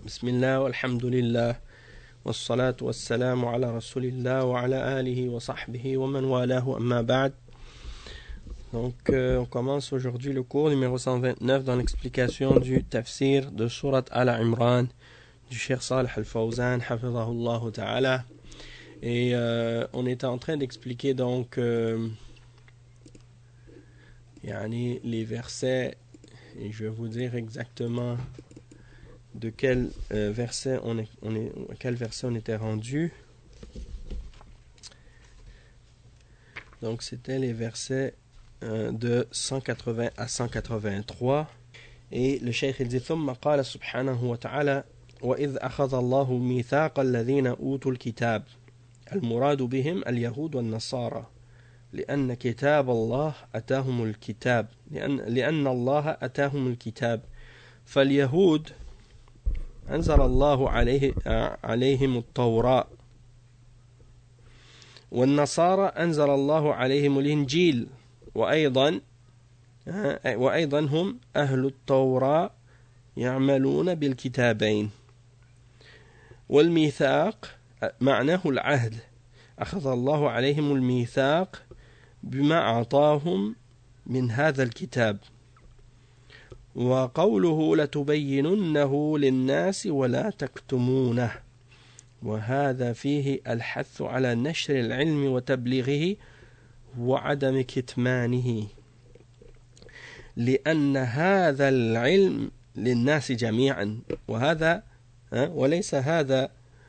Bismillah, walhamdulillah, wassalatu wassalamu ala rasulillah wa ala alihi wa sahbihi wa man walahu amma ba'd. Donc, on commence aujourd'hui le cours numéro 129 dans l'explication du tafsir de Surat Al-Imran du Cheikh Salih Al-Fawzan, hafidhahullah ta'ala. Et on était en train d'expliquer donc les versets, et je vais vous dire exactement de quel verset on était rendu. Donc c'était les versets de 180 à 183. Et le Cheikh il dit ثم قال سبحانه وتعالى وإذ أخذ الله ميثاق الذين أوتوا الكتاب المراد بهم اليهود والنصارى لأن كتاب الله أتاهم الكتاب لأن الله أتاهم الكتاب فاليهود أنزل الله عليهم التوراة والنصارى أنزل الله عليهم الإنجيل وأيضا هم أهل التوراة يعملون بالكتابين والميثاق معناه العهد أخذ الله عليهم الميثاق بما أعطاهم من هذا الكتاب وقوله لتبيننه للناس ولا تكتمونه وهذا فيه الحث على نشر العلم وتبليغه وعدم كتمانه لأن هذا العلم للناس جميعا وهذا وليس هذا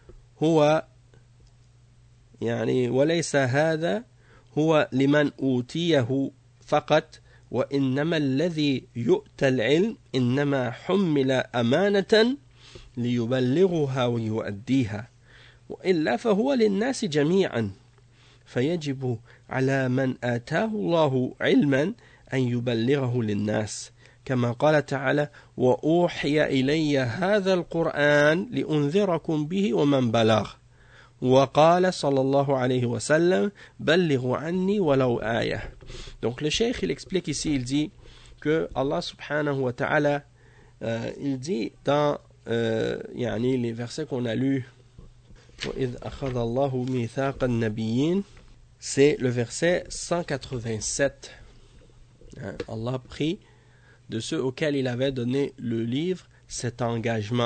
هو لمن أوتيه فقط وإنما الذي يؤتى العلم إنما حمل أمانة ليبلغها ويؤديها وإلا فهو للناس جميعا فيجب على من آتاه الله علما أن يبلغه للناس كما قال تعالى وأوحي إلي هذا القرآن لأنذركم به ومن بلغ وقال صلى الله عليه وسلم بلغوا عني ولو آية. Donc le cheikh il explique ici, il dit que Allah subhanahu wa ta'ala il dit dans les versets qu'on a lus وَإِذْ أَخَذَ اللَّهُ مِيثَاقَ النَّبِيِّينَ, c'est le verset 187. Allah prit de ceux auxquels il avait donné le livre cet engagement.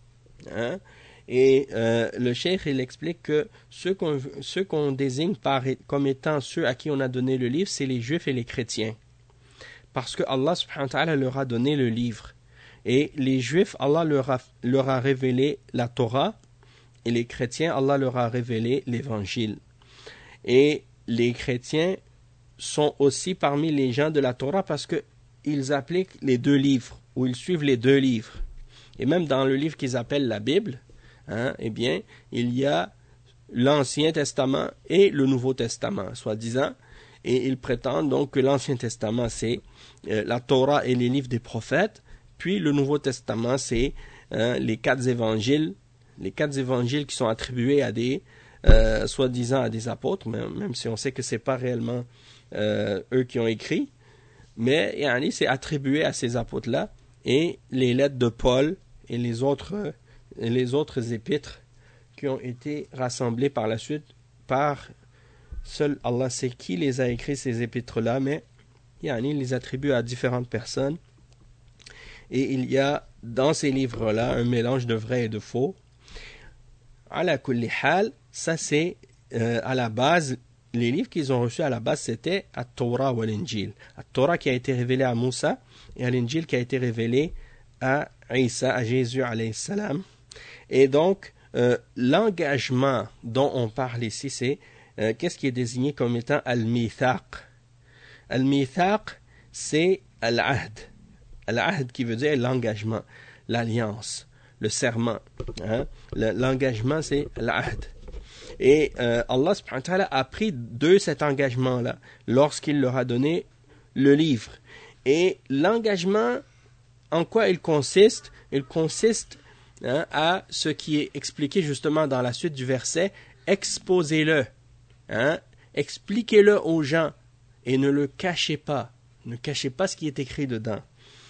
Et le cheikh il explique que ceux qu'on désigne comme étant ceux à qui on a donné le livre, c'est les juifs et les chrétiens. Parce que Allah subhanahu wa ta'ala leur a donné le livre. Et les juifs, Allah leur a révélé la Torah, et les chrétiens, Allah leur a révélé l'évangile. Et les chrétiens sont aussi parmi les gens de la Torah parce qu'ils appliquent les deux livres, ou ils suivent les deux livres. Et même dans le livre qu'ils appellent la Bible, eh bien, il y a l'Ancien Testament et le Nouveau Testament, soi-disant, et ils prétendent donc que l'Ancien Testament, c'est la Torah et les livres des prophètes, puis le Nouveau Testament, c'est les quatre évangiles qui sont attribués à des, soi-disant à des apôtres, même si on sait que c'est pas réellement eux qui ont écrit, mais c'est attribué à ces apôtres-là, et les lettres de Paul et les autres épîtres qui ont été rassemblées par la suite par seul Allah sait qui les a écrits ces épîtres-là, mais il les attribue à différentes personnes, et il y a dans ces livres-là un mélange de vrai et de faux. Ala kulli hal, ça c'est à la base, les livres qu'ils ont reçus à la base c'était At-Torah ou l'Injil. At-Torah qui a été révélé à Moussa et l'Injil qui a été révélé à Isa, à Jésus alayhi salam. Et donc l'engagement dont on parle ici c'est qu'est-ce qui est désigné comme étant Al-Mithaq. Al-Mithaq c'est Al-Ahd. Al-Ahd qui veut dire l'engagement, l'alliance, le serment. L'engagement c'est l'Ahd. Et Allah subhanahu wa ta'ala a pris de cet engagement-là lorsqu'il leur a donné le livre. Et l'engagement, en quoi il consiste? Il consiste à ce qui est expliqué justement dans la suite du verset. Exposez-le, expliquez-le aux gens et ne le cachez pas. Ne cachez pas ce qui est écrit dedans.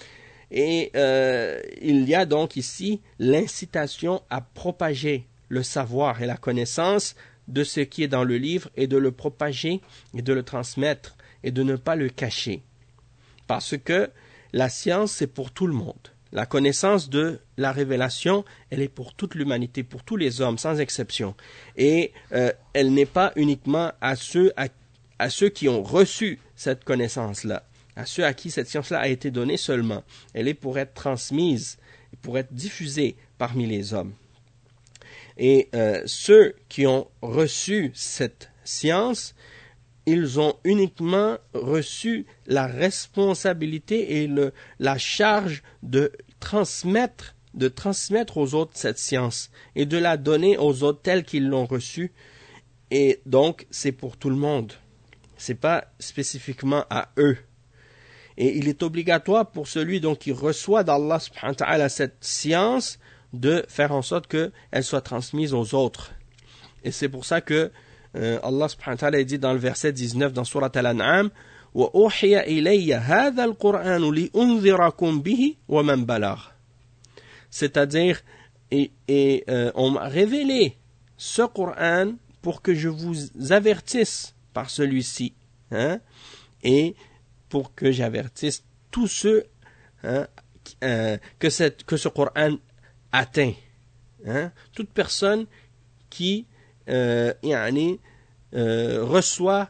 Et il y a donc ici l'incitation à propager le savoir et la connaissance de ce qui est dans le livre et de le propager et de le transmettre et de ne pas le cacher. Parce que la science, c'est pour tout le monde. La connaissance de la révélation, elle est pour toute l'humanité, pour tous les hommes, sans exception. Et elle n'est pas uniquement à ceux qui ont reçu cette connaissance-là, à ceux à qui cette science-là a été donnée seulement. Elle est pour être transmise, pour être diffusée parmi les hommes. Et ceux qui ont reçu cette science, ils ont uniquement reçu la responsabilité et la charge de transmettre aux autres cette science et de la donner aux autres tels qu'ils l'ont reçue. Et donc, c'est pour tout le monde. C'est pas spécifiquement à eux. Et il est obligatoire pour celui donc qui reçoit d'Allah subhanahu wa ta'ala cette science de faire en sorte qu'elle soit transmise aux autres. Et c'est pour ça que Allah subhanahu wa ta'ala dit dans le verset 19 dans Surat Al-An'am وَأُوحِيَ إِلَيَّ هَذَا الْقُرْآنُ لِأُنذِرَكُمْ بِهِ وَمَنْ بَلَغَ. C'est-à-dire, on m'a révélé ce Coran pour que je vous avertisse par celui-ci, et pour que j'avertisse tous ceux que ce Coran atteint. Toute personne qui reçoit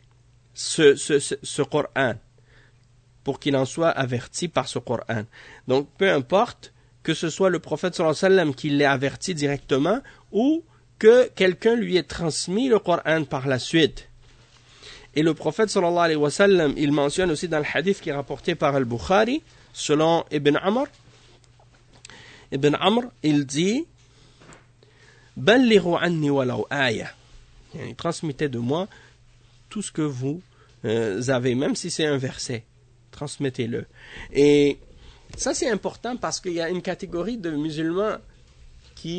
ce Coran, pour qu'il en soit averti par ce Coran. Donc, peu importe que ce soit le prophète sallallahu alayhi wa sallam qui l'ait averti directement ou que quelqu'un lui ait transmis le Coran par la suite. Et le prophète sallallahu alayhi wa sallam, il mentionne aussi dans le hadith qui est rapporté par Al-Bukhari, selon Ibn Amr. Ibn Amr, il dit Ballighu anni walau aya. Il transmettez de moi tout ce que vous avez, même si c'est un verset. Transmettez-le. Et ça, c'est important parce qu'il y a une catégorie de musulmans qui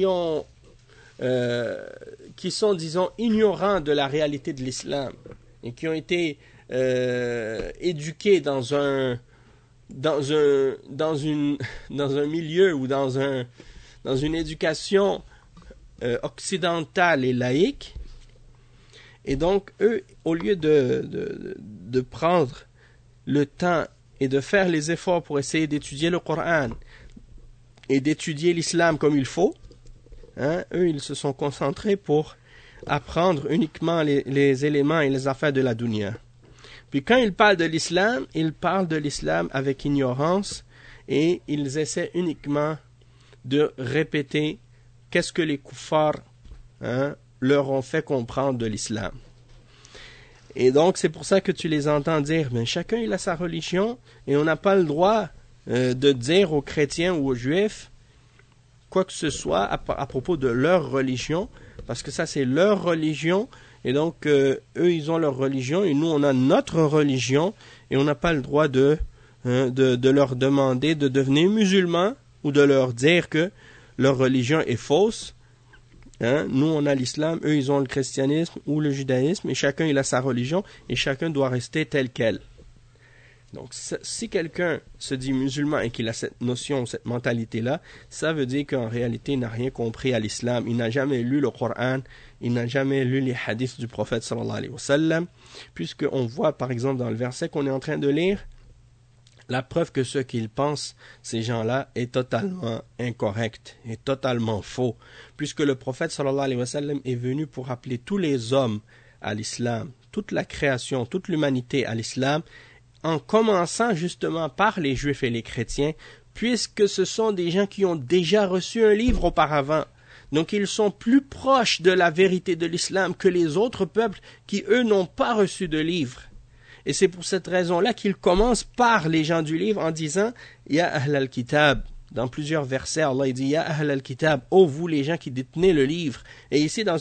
sont, disons, ignorants de la réalité de l'islam et qui ont été éduqués dans un milieu ou dans une éducation occidentale et laïque. Et donc, eux, au lieu de prendre le temps et de faire les efforts pour essayer d'étudier le Coran et d'étudier l'islam comme il faut, eux, ils se sont concentrés pour apprendre uniquement les éléments et les affaires de la dunya. Puis quand ils parlent de l'islam, ils parlent de l'islam avec ignorance et ils essaient uniquement de répéter qu'est-ce que les kuffars leur ont fait comprendre de l'islam. Et donc, c'est pour ça que tu les entends dire, mais chacun il a sa religion et on n'a pas le droit de dire aux chrétiens ou aux juifs quoi que ce soit à propos de leur religion, parce que ça c'est leur religion, et donc eux ils ont leur religion et nous on a notre religion, et on n'a pas le droit de leur demander de devenir musulmans ou de leur dire que leur religion est fausse. Nous on a l'islam, eux ils ont le christianisme ou le judaïsme, et chacun il a sa religion et chacun doit rester tel quel. Donc si quelqu'un se dit musulman et qu'il a cette notion, cette mentalité-là, ça veut dire qu'en réalité il n'a rien compris à l'islam, il n'a jamais lu le Coran, il n'a jamais lu les hadiths du prophète sallallahu alayhi wa sallam, puisqu'on voit par exemple dans le verset qu'on est en train de lire, la preuve que ce qu'ils pensent, ces gens-là, est totalement incorrect, est totalement faux, puisque le prophète sallallahu alayhi wa sallam est venu pour appeler tous les hommes à l'islam, toute la création, toute l'humanité à l'islam, en commençant justement par les juifs et les chrétiens, puisque ce sont des gens qui ont déjà reçu un livre auparavant. Donc ils sont plus proches de la vérité de l'islam que les autres peuples qui, eux, n'ont pas reçu de livre. Et c'est pour cette raison-là qu'il commence par les gens du livre en disant « Ya ahl al-kitab ». Dans plusieurs versets, Allah dit « Ya ahl al-kitab », « ô vous les gens qui détenez le livre ». Et ici dans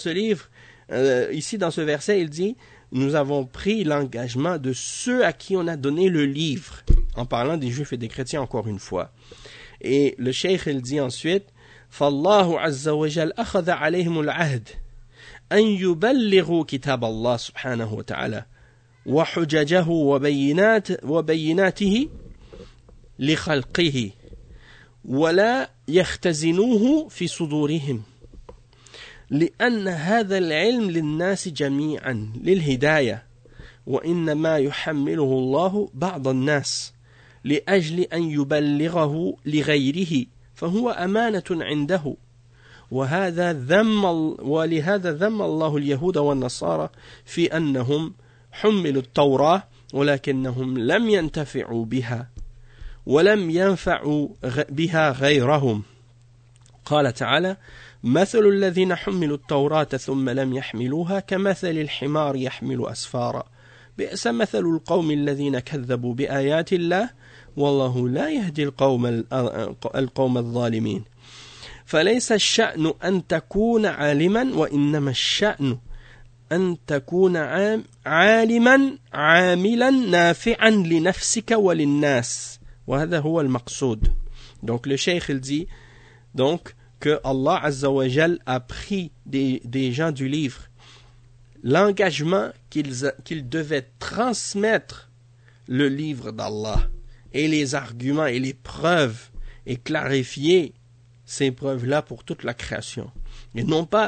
ce verset, il dit « Nous avons pris l'engagement de ceux à qui on a donné le livre », en parlant des juifs et des chrétiens encore une fois. Et le cheikh, il dit ensuite « Fallahu azza wa jal akhadha alayhim al-ahd an yuballighu kitab Allah subhanahu wa ta'ala. وحججه وبيناته لخلقه ولا يختزنوه في صدورهم لأن هذا العلم للناس جميعا للهداية وإنما يحمله الله بعض الناس لأجل أن يبلغه لغيره فهو أمانة عنده ولهذا ذم الله اليهود والنصارى في أنهم حملوا التوراة ولكنهم لم ينتفعوا بها ولم ينفعوا بها غيرهم. قال تعالى: مثل الذين حملوا التوراة ثم لم يحملوها كمثل الحمار يحمل أسفارا بئس مثل القوم الذين كذبوا بآيات الله والله لا يهدي القوم الظالمين. فليس الشأن أن تكون عالما وإنما الشأن أن تكون عالما عاملا نافعا لنفسك وللناس وهذا هو المقصود. Donc le cheikh il dit donc que Allah Azza wa Jal a pris des gens du livre l'engagement qu'ils devaient transmettre le livre d'Allah et les arguments et les preuves et clarifier ces preuves-là pour toute la création. Et non pas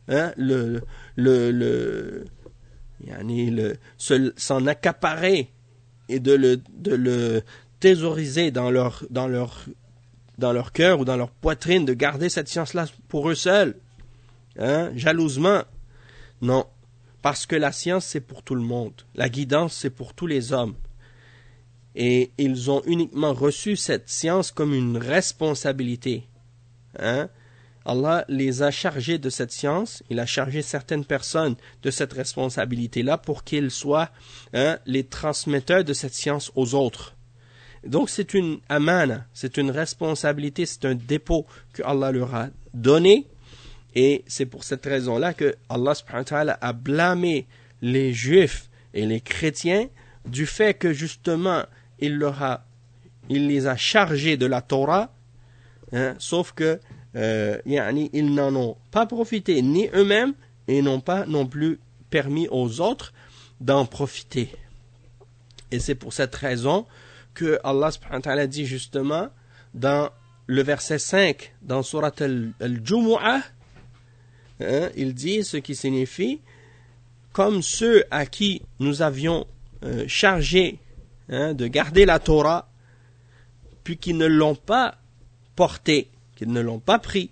s'en accaparer et de le thésauriser dans leur cœur ou dans leur poitrine, de garder cette science-là pour eux seuls, jalousement. Non, parce que la science c'est pour tout le monde, la guidance c'est pour tous les hommes. Et ils ont uniquement reçu cette science comme une responsabilité. Allah les a chargés de cette science, il a chargé certaines personnes de cette responsabilité-là pour qu'ils soient les transmetteurs de cette science aux autres. Donc c'est une amana, c'est une responsabilité, c'est un dépôt que Allah leur a donné. Et c'est pour cette raison-là que Allah subhanahu wa ta'ala a blâmé les juifs et les chrétiens du fait que justement il les a chargés de la Torah, sauf que ils n'en ont pas profité ni eux-mêmes et n'ont pas non plus permis aux autres d'en profiter. Et c'est pour cette raison que Allah subhanahu wa ta'ala dit justement dans le verset 5 dans Surat al-Jumu'ah, il dit ce qui signifie comme ceux à qui nous avions chargé de garder la Torah puis qui ne l'ont pas portée, qu'ils ne l'ont pas pris,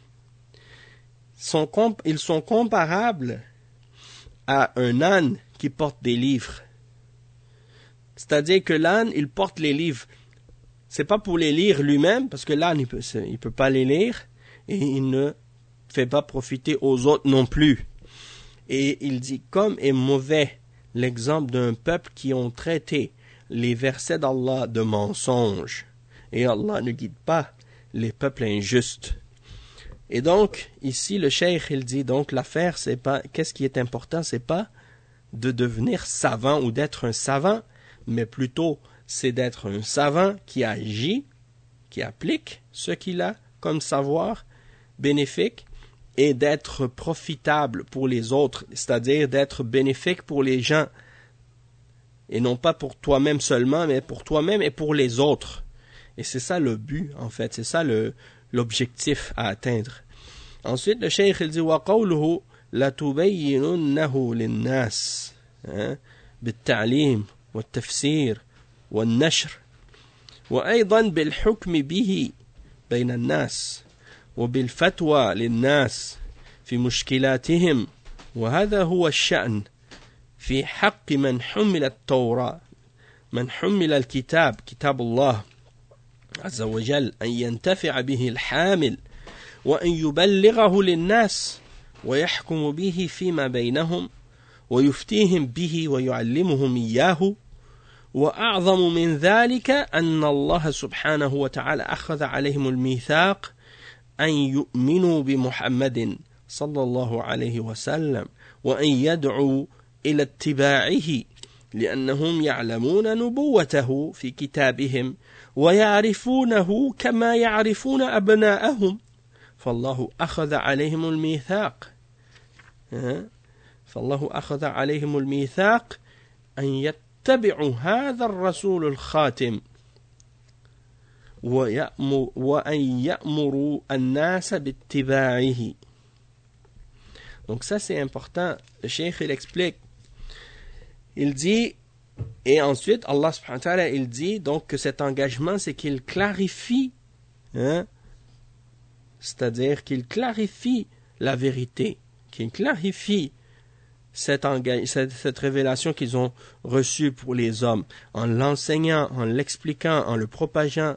ils sont comparables à un âne qui porte des livres. C'est-à-dire que l'âne, il porte les livres. C'est pas pour les lire lui-même, parce que l'âne, il peut pas les lire, et il ne fait pas profiter aux autres non plus. Et il dit, comme est mauvais l'exemple d'un peuple qui ont traité les versets d'Allah de mensonges. Et Allah ne guide pas les peuples injustes. Et donc, ici, le cheikh, il dit, donc, l'affaire, c'est pas, qu'est-ce qui est important, c'est pas de devenir savant ou d'être un savant, mais plutôt, c'est d'être un savant qui agit, qui applique ce qu'il a comme savoir bénéfique, et d'être profitable pour les autres, c'est-à-dire d'être bénéfique pour les gens, et non pas pour toi-même seulement, mais pour toi-même et pour les autres. Et c'est ça le but, en fait, c'est ça l'objectif à atteindre. Ensuite, le cheikh il dit وَقَوْلُهُ لَتُبَيِّنُنَّهُ لِلنَّاسِ بِالتَّعْلِيمِ والتفسير والنشر وأيضا بالحكم به بين الناس وبالفتوى للناس في مشكلاتهم وهذا هو الشأن في حق من حمل التوراة من حمل الكتاب كتاب الله عز وجل أن ينتفع به الحامل وأن يبلغه للناس ويحكم به فيما بينهم ويفتيهم به ويعلمهم إياه وأعظم من ذلك أن الله سبحانه وتعالى أخذ عليهم الميثاق أن يؤمنوا بمحمد صلى الله عليه وسلم وأن يدعوا إلى اتباعه لأنهم يعلمون نبوته في كتابهم ويعرفونه كما يعرفون أبناءهم فالله أخذ عليهم الميثاق أن يتبعوا هذا الرسول الخاتم وأن يأمروا الناس باتباعه. Donc ça c'est important. Le cheikh il explique. Il dit, et ensuite Allah subhanahu wa ta'ala il dit donc que cet engagement c'est qu'il clarifie, c'est-à-dire qu'il clarifie la vérité, qu'il clarifie cette révélation qu'ils ont reçue pour les hommes, en l'enseignant, en l'expliquant, en le propageant,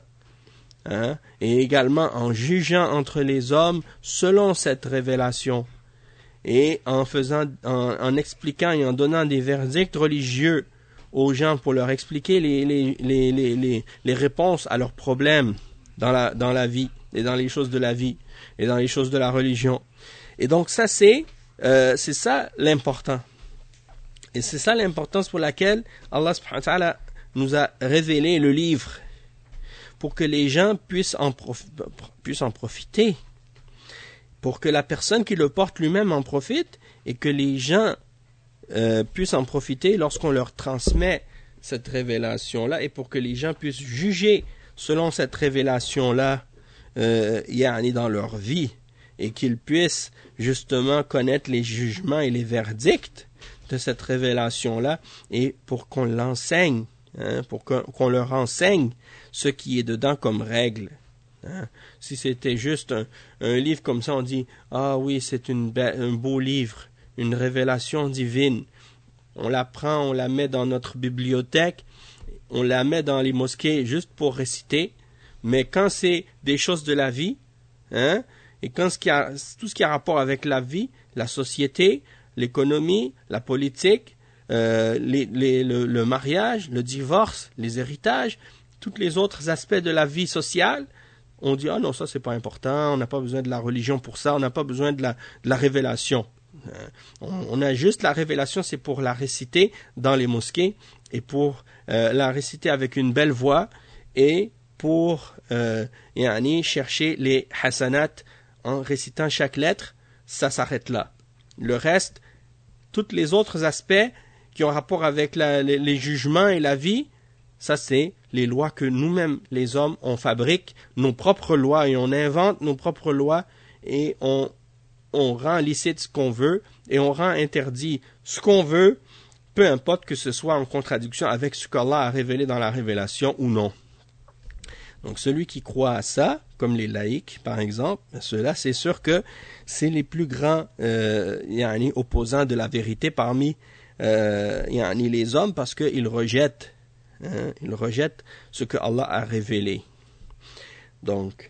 et également en jugeant entre les hommes selon cette révélation, et en expliquant et en donnant des verdicts religieux aux gens pour leur expliquer les réponses à leurs problèmes dans la vie, et dans les choses de la vie, et dans les choses de la religion. Et donc ça c'est ça l'important. Et c'est ça l'importance pour laquelle Allah subhanahu wa ta'ala nous a révélé le livre, pour que les gens puissent en profiter, pour que la personne qui le porte lui-même en profite, et que les gens puissent en profiter lorsqu'on leur transmet cette révélation-là, et pour que les gens puissent juger selon cette révélation-là dans leur vie, et qu'ils puissent justement connaître les jugements et les verdicts de cette révélation-là, et pour qu'on l'enseigne, pour qu'on leur enseigne ce qui est dedans comme règle. Si c'était juste un livre comme ça, on dit « Ah oui, c'est un beau livre, une révélation divine. » On la prend, on la met dans notre bibliothèque, on la met dans les mosquées juste pour réciter. Mais quand c'est des choses de la vie, et quand tout ce qui a rapport avec la vie, la société, l'économie, la politique, le mariage, le divorce, les héritages, tous les autres aspects de la vie sociale, on dit « Ah non, ça c'est pas important, on n'a pas besoin de la religion pour ça, on n'a pas besoin de la révélation. » On a juste la révélation, c'est pour la réciter dans les mosquées, et pour la réciter avec une belle voix, et pour chercher les hasanat en récitant chaque lettre, ça s'arrête là. Le reste, tous les autres aspects qui ont rapport avec les jugements et la vie, ça c'est les lois que nous-mêmes, les hommes, on fabrique nos propres lois, et on invente nos propres lois, et on rend licite ce qu'on veut, et on rend interdit ce qu'on veut, peu importe que ce soit en contradiction avec ce qu'Allah a révélé dans la révélation ou non. Donc celui qui croit à ça, comme les laïcs par exemple, ceux-là c'est sûr que c'est les plus grands opposants de la vérité parmi les hommes, parce qu'ils rejettent ce que Allah a révélé. Donc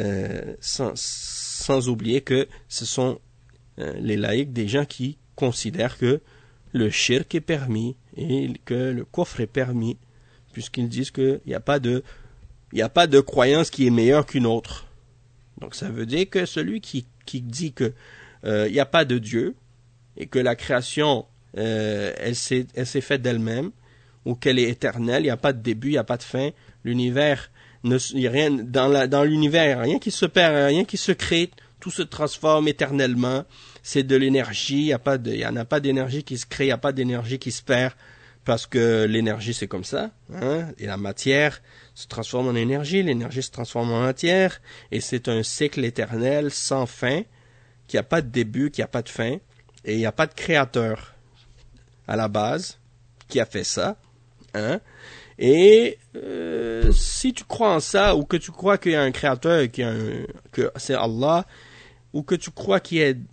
sans oublier que ce sont les laïcs des gens qui considèrent que le shirk est permis et que le kufr est permis, puisqu'ils disent qu'il n'y a pas de croyance qui est meilleure qu'une autre. Donc ça veut dire que celui qui dit que il n'y a pas de Dieu, et que la création elle s'est faite d'elle-même, ou qu'elle est éternelle, il n'y a pas de début, il n'y a pas de fin, l'univers, il n'y a rien dans l'univers, il n'y a rien qui se perd, rien qui se crée, tout se transforme éternellement, c'est de l'énergie, il n'y en a pas d'énergie qui se crée, il n'y a pas d'énergie qui se perd, parce que l'énergie c'est comme ça, et la matière se transforme en énergie, l'énergie se transforme en matière, et c'est un cycle éternel sans fin, qui n'a pas de début, qui n'a pas de fin, et il n'y a pas de créateur à la base qui a fait ça, et si tu crois en ça, ou que tu crois qu'il y a un créateur, que c'est Allah, ou que tu crois qu'il y a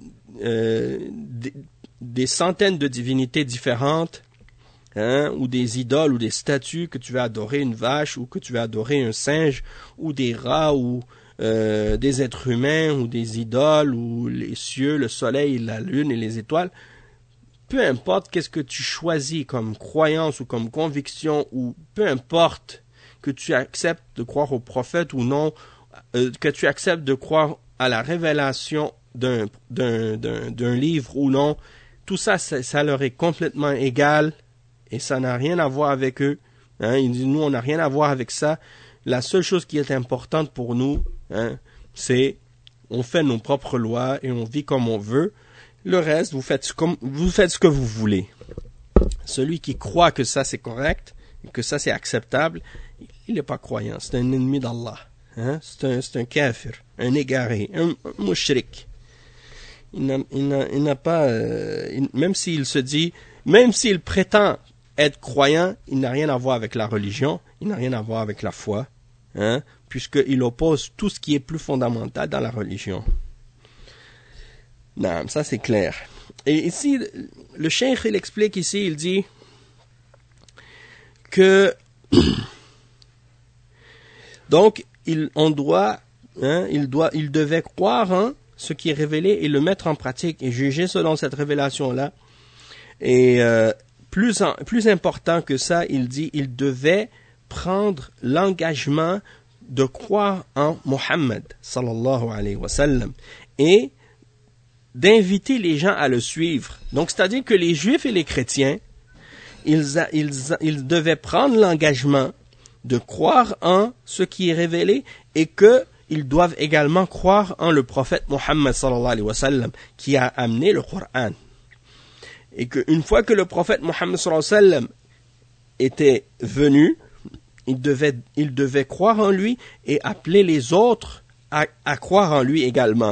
des centaines de divinités différentes, ou des idoles, ou des statues, que tu vas adorer une vache, ou que tu vas adorer un singe, ou des rats, ou des êtres humains, ou des idoles, ou les cieux, le soleil, la lune et les étoiles, peu importe qu'est-ce que tu choisis comme croyance ou comme conviction, ou peu importe que tu acceptes de croire au prophète ou non, que tu acceptes de croire à la révélation d'un livre ou non, tout ça, ça leur est complètement égal, et ça n'a rien à voir avec eux. Ils disent, nous, on n'a rien à voir avec ça. La seule chose qui est importante pour nous, c'est on fait nos propres lois et on vit comme on veut. Le reste, vous faites ce que vous voulez. Celui qui croit que ça c'est correct, que ça c'est acceptable, il n'est pas croyant, c'est un ennemi d'Allah. Hein? C'est un kafir, un égaré, un mushrik. Il n'a pas, même s'il se dit, même s'il prétend être croyant, il n'a rien à voir avec la religion, il n'a rien à voir avec la foi, hein? Puisqu'il oppose tout ce qui est plus fondamental dans la religion. Non, ça c'est clair. Et ici, le cheikh, il explique ici, il dit que donc il devait croire en ce qui est révélé et le mettre en pratique et juger selon cette révélation-là. Et plus important que ça, il dit, il devait prendre l'engagement de croire en Mohammed sallallahu alayhi wa sallam et d'inviter les gens à le suivre. Donc, c'est-à-dire que les Juifs et les chrétiens, ils devaient prendre l'engagement de croire en ce qui est révélé et qu'ils doivent également croire en le prophète Mohammed sallallahu alayhi wa sallam qui a amené le Coran. Et qu'une fois que le prophète Mohammed sallallahu alayhi wa sallam était venu, il devait croire en lui et appeler les autres à croire en lui également.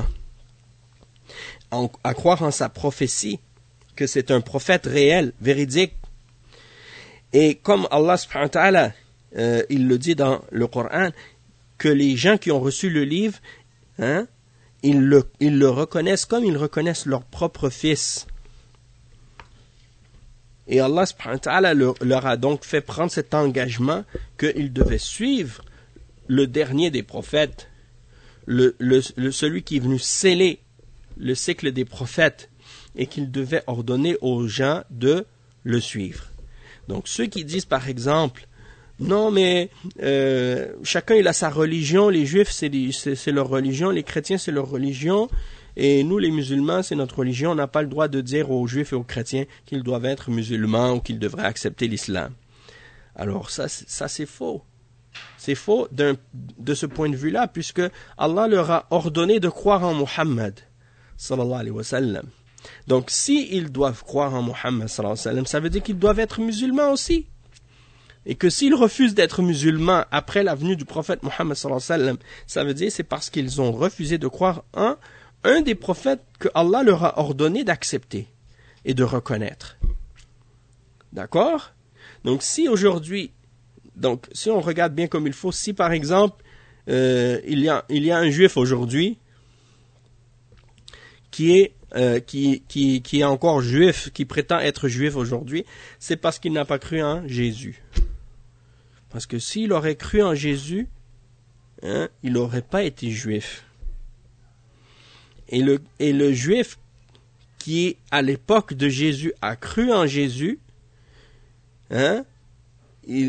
À croire en sa prophétie, que c'est un prophète réel, véridique. Et comme Allah subhanahu wa ta'ala, il le dit dans le Coran, que les gens qui ont reçu le livre, hein, ils le reconnaissent comme ils reconnaissent leur propre fils. Et Allah subhanahu wa ta'ala leur a donc fait prendre cet engagement qu'ils devaient suivre le dernier des prophètes, celui qui est venu sceller le cycle des prophètes et qu'ils devaient ordonner aux gens de le suivre. Donc ceux qui disent par exemple, non mais chacun il a sa religion, les juifs c'est leur religion, les chrétiens c'est leur religion, et nous les musulmans c'est notre religion, on n'a pas le droit de dire aux juifs et aux chrétiens qu'ils doivent être musulmans ou qu'ils devraient accepter l'islam. Alors ça c'est faux. C'est faux de ce point de vue-là, puisque Allah leur a ordonné de croire en Muhammad sallallahu alayhi wa sallam. Donc s'ils doivent croire en Muhammad sallallahu alayhi wa sallam, ça veut dire qu'ils doivent être musulmans aussi. Et que s'ils refusent d'être musulmans après la venue du prophète Muhammad sallallahu alayhi wa sallam, ça veut dire c'est parce qu'ils ont refusé de croire en un des prophètes que Allah leur a ordonné d'accepter et de reconnaître. D'accord? Donc si aujourd'hui, si on regarde bien comme il faut, si par exemple il y a un juif aujourd'hui qui est encore juif, qui prétend être juif aujourd'hui, c'est parce qu'il n'a pas cru en Jésus. Parce que s'il aurait cru en Jésus, hein, il n'aurait pas été juif. Et le juif qui, à l'époque de Jésus, a cru en Jésus, hein, il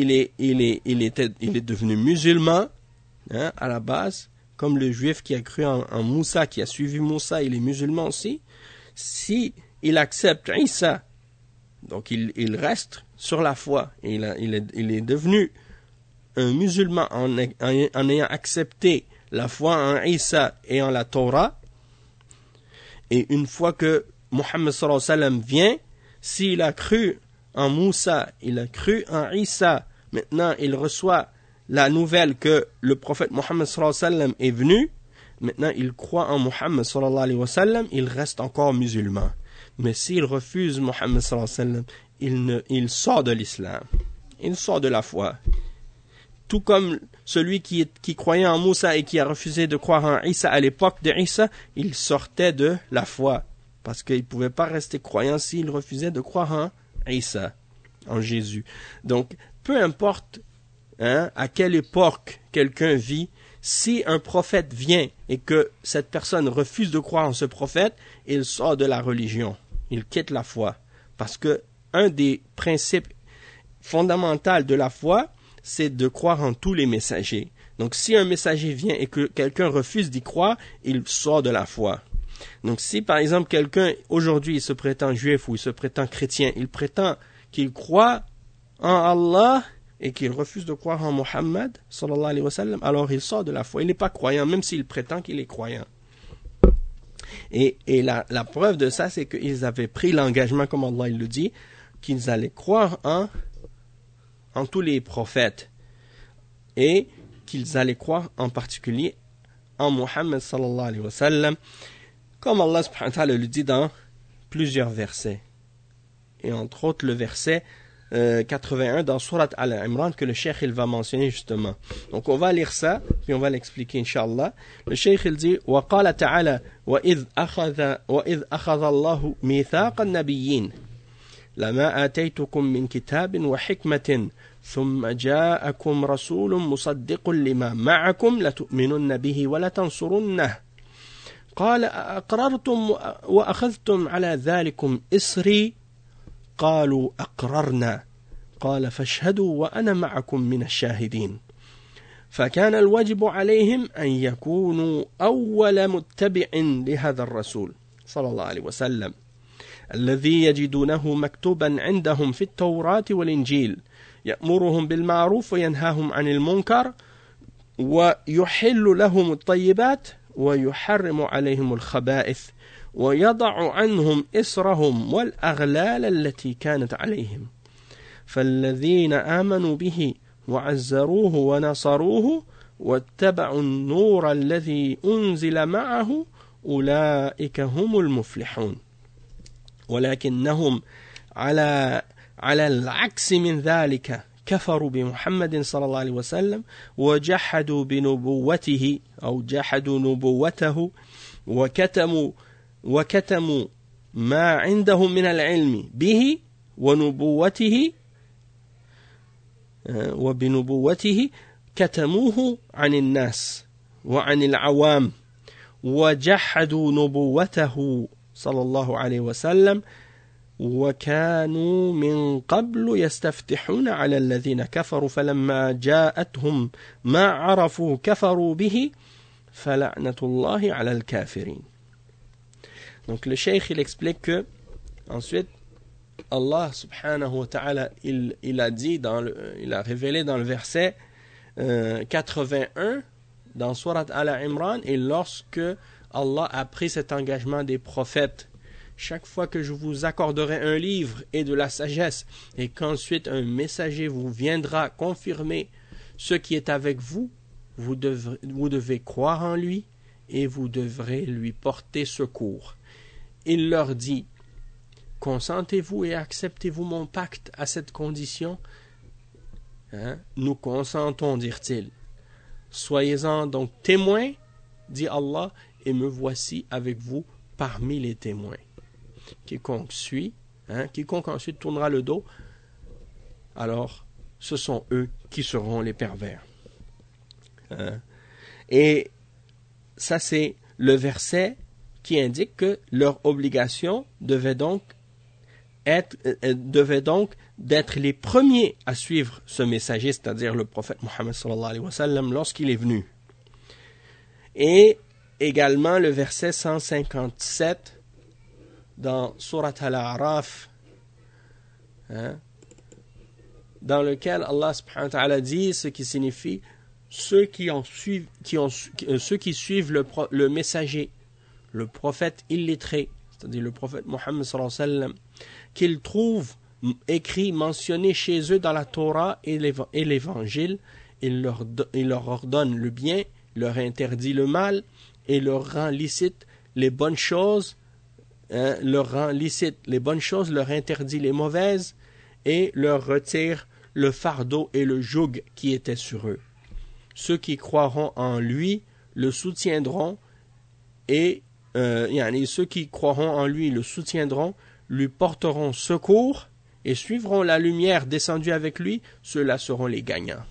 est devenu musulman, hein, à la base, comme le juif qui a cru en Moussa, qui a suivi Moussa, il est musulman aussi. Si il accepte Isa, donc il reste sur la foi, et il est devenu un musulman en ayant accepté la foi en Isa et en la Torah. Et une fois que Muhammad sallallahu alayhi wa sallam vient, s'il a cru en Moussa, il a cru en Isa, maintenant il reçoit la nouvelle que le prophète Muhammad sallallahu alayhi wa sallam est venu, maintenant il croit en Muhammad sallallahu alayhi wa sallam, il reste encore musulman. Mais s'il refuse Muhammad sallallahu alayhi wa sallam, il sort de l'islam, il sort de la foi. Tout comme celui qui croyait en Moussa et qui a refusé de croire en Isa à l'époque de Isa, il sortait de la foi, parce qu'il ne pouvait pas rester croyant s'il refusait de croire en Isa, en Jésus. Donc, peu importe, hein, à quelle époque quelqu'un vit, si un prophète vient et que cette personne refuse de croire en ce prophète, il sort de la religion, il quitte la foi. Parce que un des principes fondamentaux de la foi, c'est de croire en tous les messagers. Donc si un messager vient et que quelqu'un refuse d'y croire, il sort de la foi. Donc si par exemple quelqu'un aujourd'hui il se prétend juif ou il se prétend chrétien, il prétend qu'il croit en Allah et qu'il refuse de croire en Muhammad sallallahu alayhi wa sallam, alors il sort de la foi. Il n'est pas croyant, même s'il prétend qu'il est croyant. Et la preuve de ça, c'est qu'ils avaient pris l'engagement, comme Allah il le dit, qu'ils allaient croire en tous les prophètes et qu'ils allaient croire en particulier en Muhammad sallallahu alayhi wa sallam, comme Allah subhanahu wa ta'ala le dit dans plusieurs versets. Et entre autres le verset 81 dans Surat Al-Imran que le Cheikh il va mentionner justement. Donc on va lire ça, puis on va l'expliquer Inch'Allah. Le Cheikh il dit وَقَالَ تَعَالَى وَإِذْ أَخَذَ اللَّهُ مِيثَاقَ النَّبِيِّينَ لَمَا آتَيْتُكُم مِّن كِتَابٍ وَحِكْمَةٍ ثُمَّ جَاءَكُمْ رَسُولٌ مُصَدِّقٌ لِمَا مَعَكُمْ لَتُؤْمِنُنَّ بِهِ وَلَتَنصُرُنَّهُ قال أقررتم وأخذتم على ذلكم إصري قالوا أقررنا قال فاشهدوا وأنا معكم من الشاهدين فكان الواجب عليهم أن يكونوا أول متبع لهذا الرسول صلى الله عليه وسلم الذي يجدونه مكتوبا عندهم في التوراة والإنجيل يأمرهم بالمعروف وينهاهم عن المنكر ويحل لهم الطيبات ويحرم عليهم الخبائث ويضع عنهم إصرهم والأغلال التي كانت عليهم فالذين آمنوا به وعزروه ونصروه واتبعوا النور الذي أنزل معه أولئك هم المفلحون ولكنهم على العكس من ذلك كفروا بمحمد صلى الله عليه وسلم وجحدوا بنبوته أو جحدوا نبوته وكتموا ما عندهم من العلم به وبنبوته كتموه عن الناس وعن العوام وجحدوا نبوته صلى الله عليه وسلم وكانوا من قبل يستفتحون على الذين كفروا فلما جاءتهم ما عرفوا كفروا به فلعنة الله على الكافرين. Donc le cheikh il explique que ensuite Allah subhanahu wa ta'ala il a dit il a révélé dans le verset 81 dans Surat Al-Imran, et lorsque Allah a pris cet engagement des prophètes, chaque fois que je vous accorderai un livre et de la sagesse, et qu'ensuite un messager vous viendra confirmer ce qui est avec vous, vous devez croire en lui et vous devrez lui porter secours. Il leur dit: consentez-vous et acceptez-vous mon pacte à cette condition? Nous consentons, dirent-ils. Soyez-en donc témoins, dit Allah, et me voici avec vous parmi les témoins. Quiconque ensuite tournera le dos, alors ce sont eux qui seront les pervers. Et ça, c'est le verset qui indique que leur obligation devait donc d'être les premiers à suivre ce messager, c'est-à-dire le prophète Mohammed sallallahu alayhi wa sallam, lorsqu'il est venu. Et également le verset 157 dans Surat Al-A'raf, dans lequel Allah subhanahu wa ta'ala dit ce qui signifie ceux qui suivent le messager, le prophète illettré, c'est-à-dire le prophète Mohammed sallallahu alayhi wa sallam, qu'ils trouvent écrit, mentionné chez eux dans la Torah et l'évangile. Il leur ordonne le bien, leur interdit le mal et leur rend licite les bonnes choses, leur interdit les mauvaises et leur retire le fardeau et le joug qui étaient sur eux. Ceux qui croiront en lui le soutiendront et ceux qui croiront en lui le soutiendront, lui porteront secours et suivront la lumière descendue avec lui, ceux-là seront les gagnants.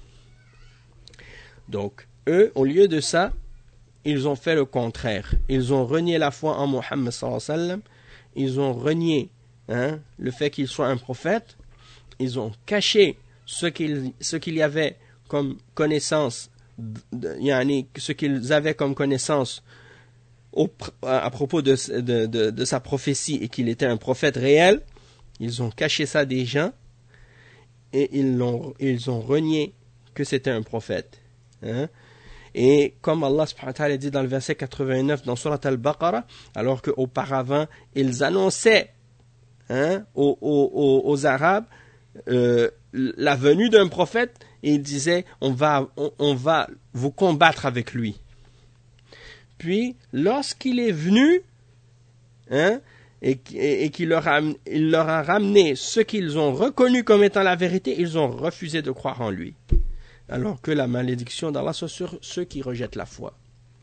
Donc, eux, au lieu de ça, ils ont fait le contraire. Ils ont renié la foi en Mohammed sallallahu alayhi wa sallam, ils ont renié le fait qu'il soit un prophète, ils ont caché ce qu'il y avait comme connaissance, ce qu'ils avaient comme connaissance à propos de sa prophétie et qu'il était un prophète réel. Ils ont caché ça des gens et ils ont renié que c'était un prophète. Et comme Allah subhanahu wa ta'ala dit dans le verset 89 dans Surat Al-Baqarah, alors qu'auparavant ils annonçaient aux Arabes la venue d'un prophète, et il disait on va vous combattre avec lui. Puis lorsqu'il est venu, et qu'il leur a ramené ce qu'ils ont reconnu comme étant la vérité, ils ont refusé de croire en lui. Alors que la malédiction d'Allah soit sur ceux qui rejettent la foi.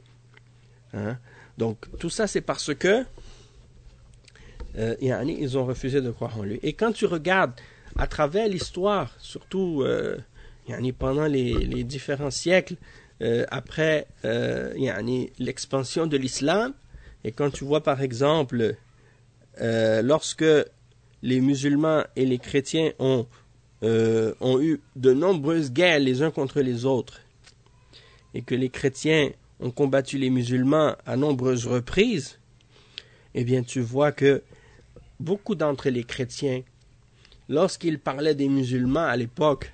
Donc tout ça c'est parce que ils ont refusé de croire en lui. Et quand tu regardes à travers l'histoire, surtout pendant les différents siècles après l'expansion de l'islam, et quand tu vois par exemple lorsque les musulmans et les chrétiens ont eu de nombreuses guerres les uns contre les autres, et que les chrétiens ont combattu les musulmans à nombreuses reprises, eh bien tu vois que beaucoup d'entre les chrétiens, lorsqu'ils parlaient des musulmans à l'époque,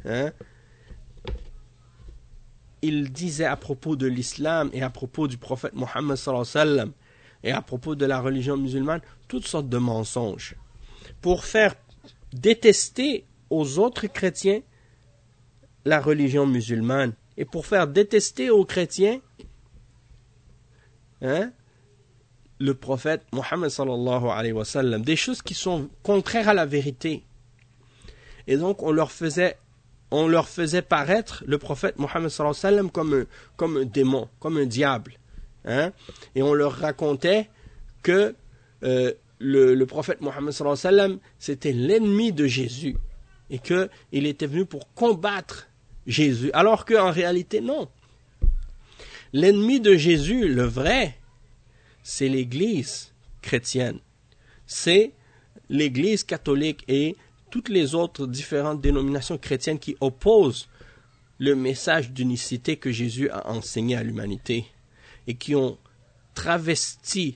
ils disaient à propos de l'islam et à propos du prophète Mohammed sallallahu alayhi wa sallam et à propos de la religion musulmane, toutes sortes de mensonges, pour faire détester aux autres chrétiens la religion musulmane, et pour faire détester aux chrétiens le prophète Mohammed sallallahu alayhi wa sallam, des choses qui sont contraires à la vérité. Et donc on leur faisait paraître le prophète Mohammed sallallahu alayhi wa sallam comme un démon, comme un diable. Et on leur racontait que le prophète Mohammed sallallahu alayhi wa sallam c'était l'ennemi de Jésus et qu'il était venu pour combattre Jésus, alors qu'en réalité non. L'ennemi de Jésus, le vrai, c'est l'église chrétienne, c'est l'église catholique et toutes les autres différentes dénominations chrétiennes qui opposent le message d'unicité que Jésus a enseigné à l'humanité et qui ont travesti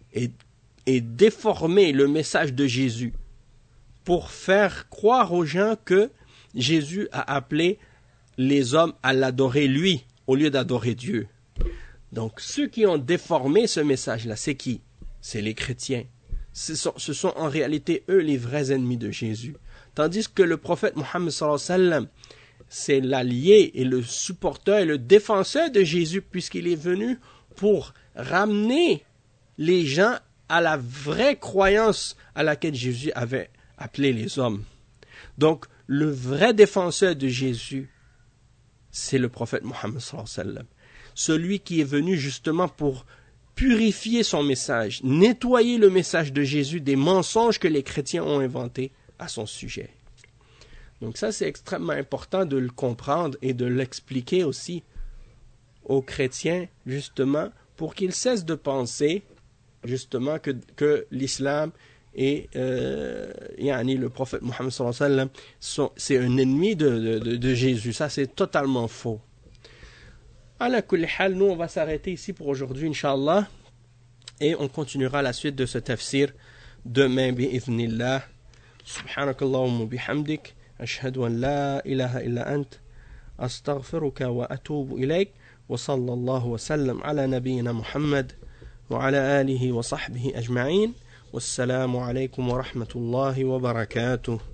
et déformé le message de Jésus pour faire croire aux gens que Jésus a appelé les hommes à l'adorer lui au lieu d'adorer Dieu. Donc ceux qui ont déformé ce message-là, c'est qui? C'est les chrétiens. Ce sont en réalité eux les vrais ennemis de Jésus. Tandis que le prophète Mohammed sallallahu alayhi wa sallam, c'est l'allié et le supporteur et le défenseur de Jésus, puisqu'il est venu pour ramener les gens à la vraie croyance à laquelle Jésus avait appelé les hommes. Donc le vrai défenseur de Jésus, c'est le prophète Mohammed sallallahu alayhi wa sallam. Celui qui est venu justement pour purifier son message, nettoyer le message de Jésus des mensonges que les chrétiens ont inventés à son sujet. Donc ça, c'est extrêmement important de le comprendre et de l'expliquer aussi aux chrétiens, justement, pour qu'ils cessent de penser, justement, que l'islam et le prophète Mohammed sallallahu alayhi wa sallam c'est un ennemi de Jésus. Ça, c'est totalement faux. Ala kulli hal, nous on va s'arrêter ici pour aujourd'hui, Inch'Allah, et on continuera la suite de ce tafsir demain, bi'idhnillah. Subhanakallahumma bihamdik, ashhadu an la ilaha illa ant, astaghfiruka wa atubu ilayk, wa sallallahu wa sallam ala nabiyyina Muhammad, wa ala alihi wa sahbihi ajma'in, wassalamu alaykum wa rahmatullahi wa barakatuh.